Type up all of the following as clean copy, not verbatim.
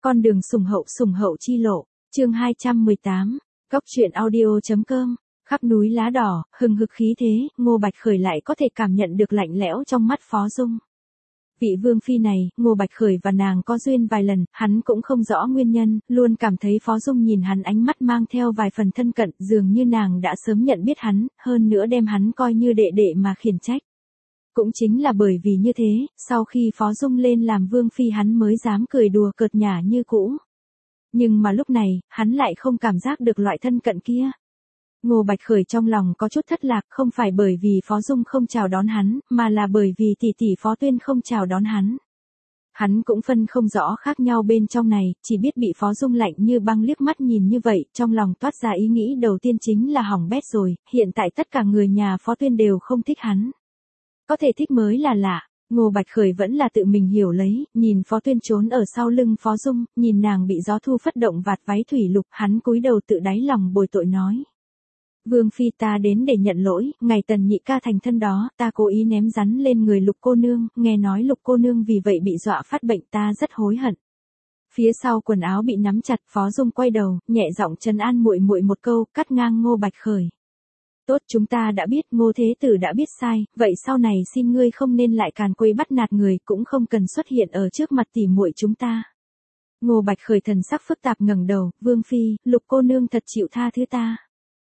Con đường sủng hậu chi lộ, chương 218, Cóc truyện audio.com. Khắp núi lá đỏ, hừng hực khí thế, Ngô Bạch Khởi lại có thể cảm nhận được lạnh lẽo trong mắt Phó Dung. Vị vương phi này, Ngô Bạch Khởi và nàng có duyên vài lần, hắn cũng không rõ nguyên nhân, luôn cảm thấy Phó Dung nhìn hắn ánh mắt mang theo vài phần thân cận, dường như nàng đã sớm nhận biết hắn, hơn nữa đem hắn coi như đệ đệ mà khiển trách. Cũng chính là bởi vì như thế, sau khi Phó Dung lên làm vương phi hắn mới dám cười đùa cợt nhả như cũ. Nhưng mà lúc này, hắn lại không cảm giác được loại thân cận kia. Ngô Bạch Khởi trong lòng có chút thất lạc, không phải bởi vì Phó Dung không chào đón hắn, mà là bởi vì tỷ tỷ Phó Tuyên không chào đón hắn. Hắn cũng phân không rõ khác nhau bên trong này, chỉ biết bị Phó Dung lạnh như băng liếc mắt nhìn như vậy, trong lòng toát ra ý nghĩ đầu tiên chính là hỏng bét rồi, hiện tại tất cả người nhà Phó Tuyên đều không thích hắn. Có thể thích mới là lạ. Ngô Bạch Khởi vẫn là tự mình hiểu lấy, nhìn Phó Tuyên trốn ở sau lưng Phó Dung, nhìn nàng bị gió thu phất động vạt váy thủy lục, hắn cúi đầu tự đáy lòng bồi tội nói. Vương phi, ta đến để nhận lỗi, ngày Tần nhị ca thành thân đó, ta cố ý ném rắn lên người Lục cô nương, nghe nói Lục cô nương vì vậy bị dọa phát bệnh, ta rất hối hận. Phía sau quần áo bị nắm chặt, Phó Dung quay đầu, nhẹ giọng trấn an muội muội một câu, cắt ngang Ngô Bạch Khởi. Tốt, chúng ta đã biết, Ngô Thế Tử đã biết sai, vậy sau này xin ngươi không nên lại càn quấy bắt nạt người, cũng không cần xuất hiện ở trước mặt tỉ muội chúng ta. Ngô Bạch Khởi thần sắc phức tạp ngẩng đầu, Vương phi, Lục cô nương thật chịu tha thứ ta.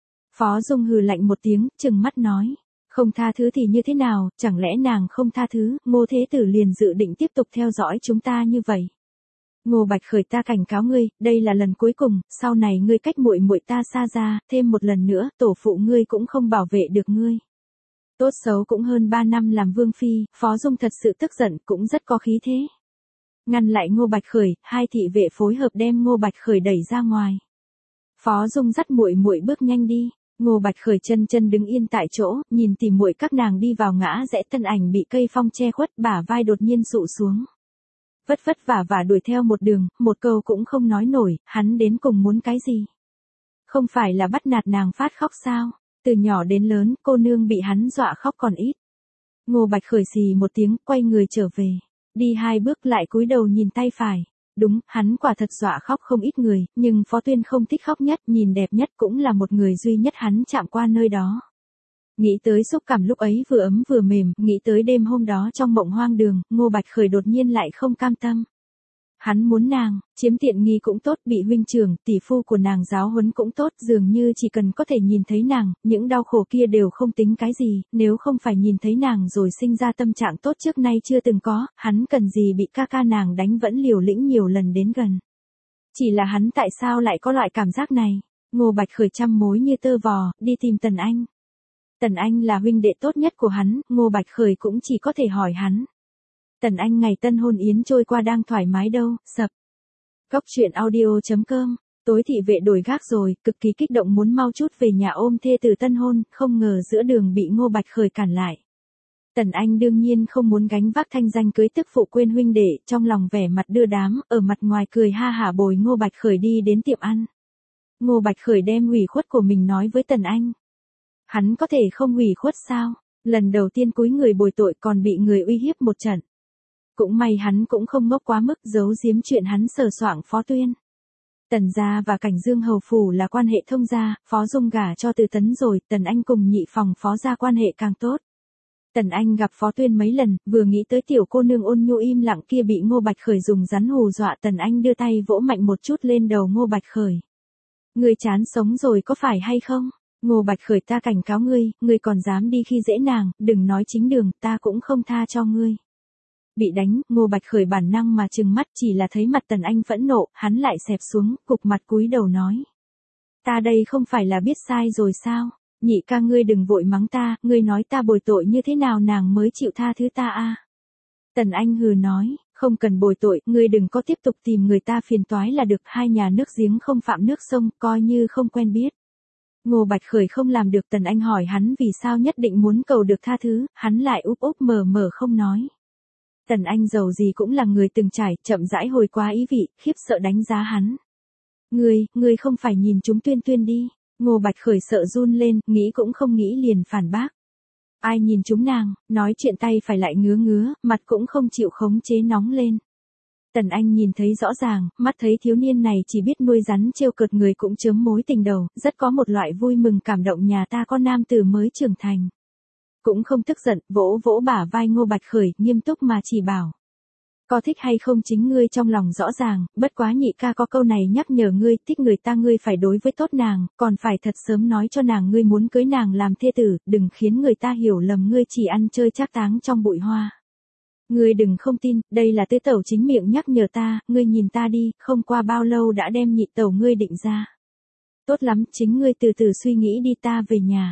Phó Dung hừ lạnh một tiếng, trừng mắt nói, không tha thứ thì như thế nào, chẳng lẽ nàng không tha thứ, Ngô Thế Tử liền dự định tiếp tục theo dõi chúng ta như vậy. Ngô Bạch Khởi, ta cảnh cáo ngươi, đây là lần cuối cùng, sau này ngươi cách muội muội ta xa ra, thêm một lần nữa, tổ phụ ngươi cũng không bảo vệ được ngươi. Tốt xấu cũng hơn 3 năm làm vương phi, Phó Dung thật sự tức giận, cũng rất có khí thế. Ngăn lại Ngô Bạch Khởi, hai thị vệ phối hợp đem Ngô Bạch Khởi đẩy ra ngoài. Phó Dung dắt muội muội bước nhanh đi. Ngô Bạch Khởi chân đứng yên tại chỗ, nhìn tỉ muội các nàng đi vào ngã rẽ, thân ảnh bị cây phong che khuất, bả vai đột nhiên sụ xuống. Vất vả đuổi theo một đường, một câu cũng không nói nổi, hắn đến cùng muốn cái gì? Không phải là bắt nạt nàng phát khóc sao? Từ nhỏ đến lớn, cô nương bị hắn dọa khóc còn ít. Ngô Bạch Khởi xì một tiếng, quay người trở về. Đi 2 bước lại cúi đầu nhìn tay phải. Đúng, hắn quả thật dọa khóc không ít người, nhưng Phó Tuyên không thích khóc nhất, nhìn đẹp nhất cũng là một người duy nhất hắn chạm qua nơi đó. Nghĩ tới xúc cảm lúc ấy vừa ấm vừa mềm, nghĩ tới đêm hôm đó trong mộng hoang đường, Ngô Bạch Khởi đột nhiên lại không cam tâm. Hắn muốn nàng, chiếm tiện nghi cũng tốt, bị huynh trưởng, tỷ phu của nàng giáo huấn cũng tốt, dường như chỉ cần có thể nhìn thấy nàng, những đau khổ kia đều không tính cái gì, nếu không phải nhìn thấy nàng rồi sinh ra tâm trạng tốt trước nay chưa từng có, hắn cần gì bị ca nàng đánh vẫn liều lĩnh nhiều lần đến gần. Chỉ là hắn tại sao lại có loại cảm giác này? Ngô Bạch Khởi trăm mối như tơ vò, đi tìm Tần Anh. Tần Anh là huynh đệ tốt nhất của hắn, Ngô Bạch Khởi cũng chỉ có thể hỏi hắn. Tần Anh ngày tân hôn yến trôi qua đang thoải mái đâu, sập. Cóc truyện audio.com, tối thị vệ đổi gác rồi, cực kỳ kích động muốn mau chút về nhà ôm thê từ tân hôn, không ngờ giữa đường bị Ngô Bạch Khởi cản lại. Tần Anh đương nhiên không muốn gánh vác thanh danh cưới tức phụ quên huynh đệ, trong lòng vẻ mặt đưa đám, ở mặt ngoài cười ha hả bồi Ngô Bạch Khởi đi đến tiệm ăn. Ngô Bạch Khởi đem ủy khuất của mình nói với Tần Anh. Hắn có thể không ủy khuất sao? Lần đầu tiên cúi người bồi tội còn bị người uy hiếp một trận. Cũng may hắn cũng không ngốc quá mức giấu giếm chuyện hắn sờ soạng Phó Tuyên. Tần gia và Cảnh Dương hầu phủ là quan hệ thông gia, Phó Dung gả cho Từ Tấn rồi, Tần Anh cùng nhị phòng Phó gia quan hệ càng tốt. Tần Anh gặp Phó Tuyên mấy lần, vừa nghĩ tới tiểu cô nương ôn nhu im lặng kia bị Ngô Bạch Khởi dùng rắn hù dọa, Tần Anh đưa tay vỗ mạnh một chút lên đầu Ngô Bạch Khởi. Ngươi chán sống rồi có phải hay không? Ngô Bạch Khởi, ta cảnh cáo ngươi còn dám đi khi dễ nàng, đừng nói chính đường, ta cũng không tha cho ngươi. Bị đánh, Ngô Bạch Khởi bản năng mà trừng mắt, chỉ là thấy mặt Tần Anh phẫn nộ, hắn lại xẹp xuống, cục mặt cúi đầu nói. Ta đây không phải là biết sai rồi sao? Nhị ca ngươi đừng vội mắng ta, ngươi nói ta bồi tội như thế nào nàng mới chịu tha thứ ta a? Tần Anh hừ nói, không cần bồi tội, ngươi đừng có tiếp tục tìm người ta phiền toái là được, hai nhà nước giếng không phạm nước sông, coi như không quen biết. Ngô Bạch Khởi không làm được, Tần Anh hỏi hắn vì sao nhất định muốn cầu được tha thứ, hắn lại úp mở không nói. Tần Anh dầu gì cũng là người từng trải, chậm rãi hồi quá ý vị, khiếp sợ đánh giá hắn. Ngươi không phải nhìn chúng Tuyên đi. Ngô Bạch Khởi sợ run lên, nghĩ cũng không nghĩ liền phản bác. Ai nhìn chúng nàng, nói chuyện tay phải lại ngứa, mặt cũng không chịu khống chế nóng lên. Tần Anh nhìn thấy rõ ràng, mắt thấy thiếu niên này chỉ biết nuôi rắn trêu cợt người cũng chớm mối tình đầu, rất có một loại vui mừng cảm động nhà ta có nam tử mới trưởng thành. Cũng không tức giận, vỗ vỗ bả vai Ngô Bạch Khởi, nghiêm túc mà chỉ bảo. Có thích hay không chính ngươi trong lòng rõ ràng, bất quá nhị ca có câu này nhắc nhở ngươi, thích người ta ngươi phải đối với tốt nàng, còn phải thật sớm nói cho nàng ngươi muốn cưới nàng làm thê tử, đừng khiến người ta hiểu lầm ngươi chỉ ăn chơi trác táng trong bụi hoa. Ngươi đừng không tin, đây là tứ tẩu chính miệng nhắc nhở ta, ngươi nhìn ta đi, không qua bao lâu đã đem nhị tẩu ngươi định ra. Tốt lắm, chính ngươi từ từ suy nghĩ đi, ta về nhà.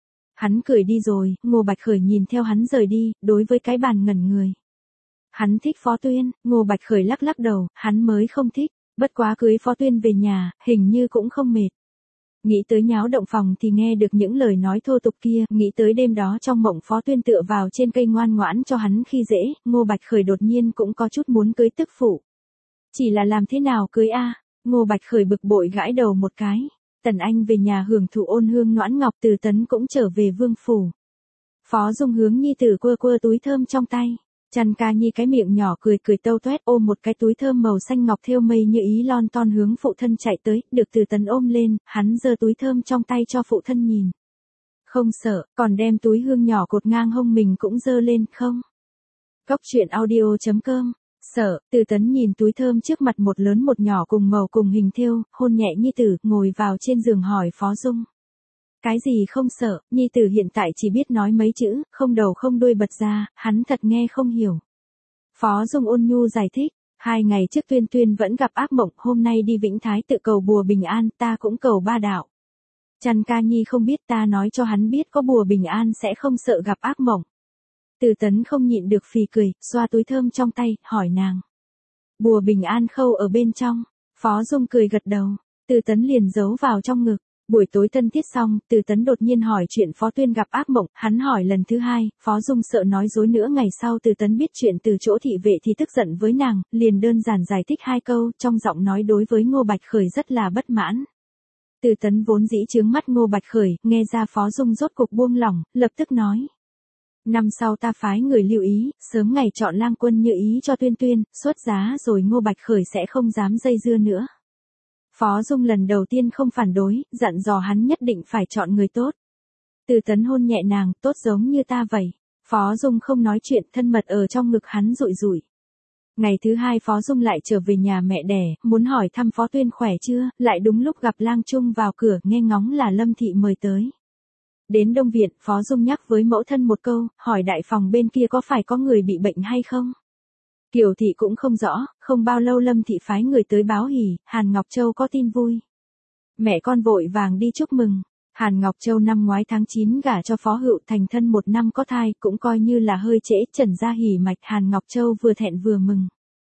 Hắn cười đi rồi, Ngô Bạch Khởi nhìn theo hắn rời đi, đối với cái bàn ngẩn người. Hắn thích Phó Tuyên, Ngô Bạch Khởi lắc lắc đầu, hắn mới không thích, bất quá cưới Phó Tuyên về nhà, hình như cũng không mệt. Nghĩ tới nháo động phòng thì nghe được những lời nói thô tục kia, nghĩ tới đêm đó trong mộng Phó Tuyên tựa vào trên cây ngoan ngoãn cho hắn khi dễ, Ngô Bạch Khởi đột nhiên cũng có chút muốn cưới tức phụ. Chỉ là làm thế nào cưới a? Ngô Bạch Khởi bực bội gãi đầu một cái. Tần Anh về nhà hưởng thụ ôn hương noãn ngọc, Từ Tấn cũng trở về vương phủ. Phó Dung hướng nhi tử quơ quơ túi thơm trong tay. Trần Ca Nhi cái miệng nhỏ cười cười tâu toét ôm một cái túi thơm màu xanh ngọc thêu mây như ý lon ton hướng phụ thân chạy tới, được Từ Tấn ôm lên, hắn giơ túi thơm trong tay cho phụ thân nhìn. Không sợ, còn đem túi hương nhỏ cột ngang hông mình cũng giơ lên không. Cóc truyện audio.com. Sợ, Từ Tấn nhìn túi thơm trước mặt một lớn một nhỏ cùng màu cùng hình thêu, hôn nhẹ nhi tử, ngồi vào trên giường hỏi Phó Dung. Cái gì không sợ, nhi tử hiện tại chỉ biết nói mấy chữ, không đầu không đuôi bật ra, hắn thật nghe không hiểu. Phó Dung ôn nhu giải thích, 2 ngày trước Tuyên Tuyên vẫn gặp ác mộng, hôm nay đi Vĩnh Thái tự cầu bùa bình an, ta cũng cầu ba đạo. Trần Ca Nhi không biết, ta nói cho hắn biết có bùa bình an sẽ không sợ gặp ác mộng. Từ Tấn không nhịn được phì cười, xoa túi thơm trong tay, hỏi nàng. Bùa bình an khâu ở bên trong, Phó Dung cười gật đầu, Từ Tấn liền giấu vào trong ngực. Buổi tối thân thiết xong, Từ Tấn đột nhiên hỏi chuyện Phó Tuyên gặp ác mộng, hắn hỏi lần thứ 2, Phó Dung sợ nói dối nữa, ngày sau Từ Tấn biết chuyện từ chỗ thị vệ thì tức giận với nàng, liền đơn giản giải thích 2 câu, trong giọng nói đối với Ngô Bạch Khởi rất là bất mãn. Từ Tấn vốn dĩ chướng mắt Ngô Bạch Khởi, nghe ra Phó Dung rốt cục buông lỏng, lập tức nói. Năm sau ta phái người lưu ý, sớm ngày chọn lang quân như ý cho Tuyên Tuyên, xuất giá rồi Ngô Bạch Khởi sẽ không dám dây dưa nữa. Phó Dung lần đầu tiên không phản đối, dặn dò hắn nhất định phải chọn người tốt. Từ Tấn hôn nhẹ nàng, tốt giống như ta vậy. Phó Dung không nói chuyện, thân mật ở trong ngực hắn rụi rụi. Ngày thứ 2 Phó Dung lại trở về nhà mẹ đẻ, muốn hỏi thăm Phó Tuyên khỏe chưa, lại đúng lúc gặp Lang Trung vào cửa, nghe ngóng là Lâm Thị mời tới. Đến Đông Viện, Phó Dung nhắc với mẫu thân một câu, hỏi đại phòng bên kia có phải có người bị bệnh hay không. Kiều Thị cũng không rõ, không bao lâu Lâm Thị phái người tới báo hỉ, Hàn Ngọc Châu có tin vui. Mẹ con vội vàng đi chúc mừng. Hàn Ngọc Châu năm ngoái tháng 9 gả cho Phó Hựu thành thân 1 năm có thai, cũng coi như là hơi trễ, trần ra hỉ mạch. Hàn Ngọc Châu vừa thẹn vừa mừng.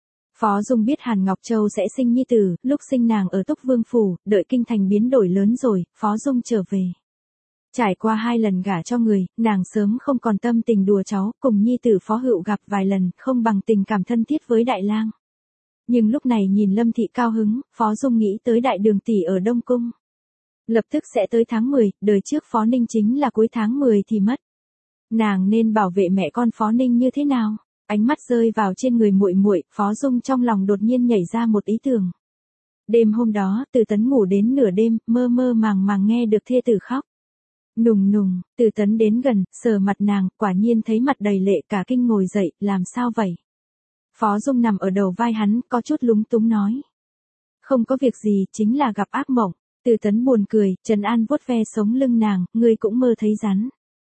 Phó Dung biết Hàn Ngọc Châu sẽ sinh nhi tử, lúc sinh nàng ở Túc Vương Phủ, đợi kinh thành biến đổi lớn rồi, Phó Dung trở về. Trải qua 2 lần gả cho người, nàng sớm không còn tâm tình đùa cháu, cùng nhi tử Phó Hựu gặp vài lần, không bằng tình cảm thân thiết với Đại Lang. Nhưng lúc này nhìn Lâm Thị cao hứng, Phó Dung nghĩ tới Đại Đường tỷ ở Đông Cung. Lập tức sẽ tới tháng 10, đời trước Phó Ninh chính là cuối tháng 10 thì mất. Nàng nên bảo vệ mẹ con Phó Ninh như thế nào? Ánh mắt rơi vào trên người muội muội, Phó Dung trong lòng đột nhiên nhảy ra một ý tưởng. Đêm hôm đó, Từ Tấn ngủ đến nửa đêm, mơ mơ màng màng nghe được thê tử khóc. Nùng nùng, Từ Tấn đến gần, sờ mặt nàng, quả nhiên thấy mặt đầy lệ, cả kinh ngồi dậy, làm sao vậy? Phó Dung nằm ở đầu vai hắn, có chút lúng túng nói. Không có việc gì, chính là gặp ác mộng. Từ Tấn buồn cười, trấn an vuốt ve sống lưng nàng, ngươi cũng mơ thấy rắn.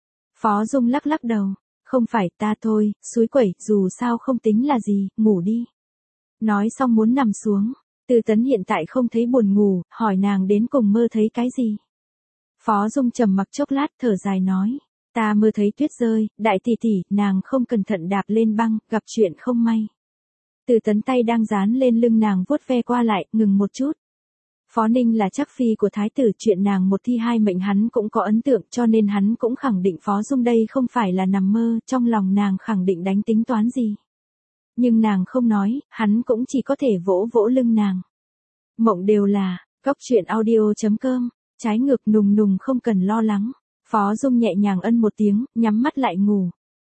Phó Dung lắc lắc đầu, không phải ta thôi, xúi quẩy, dù sao không tính là gì, ngủ đi. Nói xong muốn nằm xuống, Từ Tấn hiện tại không thấy buồn ngủ, hỏi nàng đến cùng mơ thấy cái gì. Phó Dung trầm mặc chốc lát thở dài nói, ta mơ thấy tuyết rơi, đại tỷ tỷ, nàng không cẩn thận đạp lên băng, gặp chuyện không may. Từ Tấn tay đang dán lên lưng nàng vuốt ve qua lại, ngừng một chút. Phó Ninh là chắc phi của thái tử, chuyện nàng một thi 2 mệnh hắn cũng có ấn tượng, cho nên hắn cũng khẳng định Phó Dung đây không phải là nằm mơ, trong lòng nàng khẳng định đánh tính toán gì. Nhưng nàng không nói, hắn cũng chỉ có thể vỗ vỗ lưng nàng. Mộng đều là, cóc truyện audio.com, trái ngược nùng nùng không cần lo lắng. Phó Dung nhẹ nhàng ân một tiếng, nhắm mắt lại ngủ.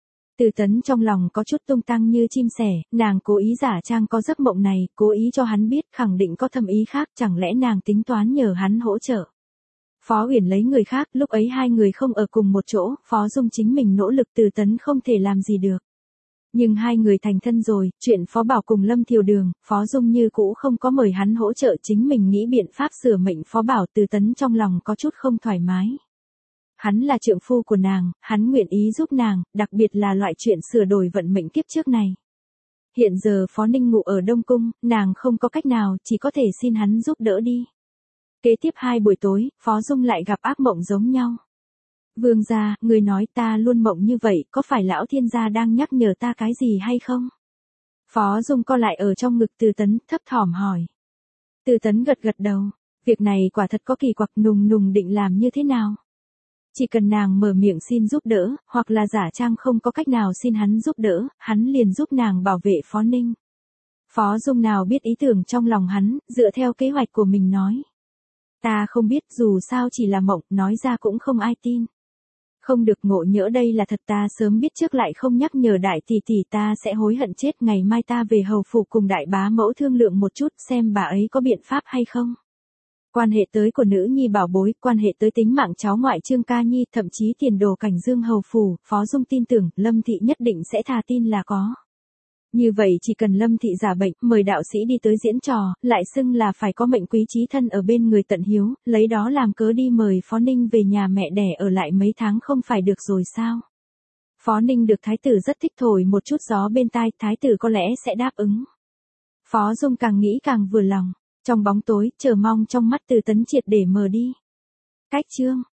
Từ Tấn trong lòng có chút tung tăng như chim sẻ, nàng cố ý giả trang có giấc mộng này, cố ý cho hắn biết khẳng định có thâm ý khác, chẳng lẽ nàng tính toán nhờ hắn hỗ trợ. Phó Uyển lấy người khác, lúc ấy hai người không ở cùng một chỗ, Phó Dung chính mình nỗ lực Từ Tấn không thể làm gì được. Nhưng hai người thành thân rồi, chuyện Phó Bảo cùng Lâm Thiều Đường, Phó Dung như cũ không có mời hắn hỗ trợ, chính mình nghĩ biện pháp sửa mệnh Phó Bảo. Từ Tấn trong lòng có chút không thoải mái. Hắn là trượng phu của nàng, hắn nguyện ý giúp nàng, đặc biệt là loại chuyện sửa đổi vận mệnh kiếp trước này. Hiện giờ Phó Ninh ngủ ở Đông Cung, nàng không có cách nào, chỉ có thể xin hắn giúp đỡ đi. Kế tiếp 2 buổi tối, Phó Dung lại gặp ác mộng giống nhau. Vương gia, người nói ta luôn mộng như vậy, có phải lão thiên gia đang nhắc nhở ta cái gì hay không? Phó Dung co lại ở trong ngực Từ Tấn, thấp thỏm hỏi. Từ Tấn gật gật đầu, việc này quả thật có kỳ quặc, Nùng Nùng định làm như thế nào? Chỉ cần nàng mở miệng xin giúp đỡ, hoặc là giả trang không có cách nào xin hắn giúp đỡ, hắn liền giúp nàng bảo vệ Phó Ninh. Phó Dung nào biết ý tưởng trong lòng hắn, dựa theo kế hoạch của mình nói. Ta không biết, dù sao chỉ là mộng, nói ra cũng không ai tin. Không được, ngộ nhỡ đây là thật, ta sớm biết trước lại không nhắc nhở đại tỷ tỷ, ta sẽ hối hận chết. Ngày mai ta về hầu phủ cùng đại bá mẫu thương lượng một chút, xem bà ấy có biện pháp hay không. Quan hệ tới của nữ nhi bảo bối, quan hệ tới tính mạng cháu ngoại Trương Ca Nhi, thậm chí tiền đồ cảnh dương hầu phủ, Phó Dung tin tưởng, Lâm Thị nhất định sẽ thà tin là có. Như vậy chỉ cần Lâm Thị giả bệnh, mời đạo sĩ đi tới diễn trò, lại xưng là phải có mệnh quý chí thân ở bên người tận hiếu, lấy đó làm cớ đi mời Phó Ninh về nhà mẹ đẻ ở lại mấy tháng không phải được rồi sao? Phó Ninh được thái tử rất thích, thổi một chút gió bên tai, thái tử có lẽ sẽ đáp ứng. Phó Dung càng nghĩ càng vừa lòng, trong bóng tối, chờ mong trong mắt Từ Tấn triệt để mờ đi. Cách chương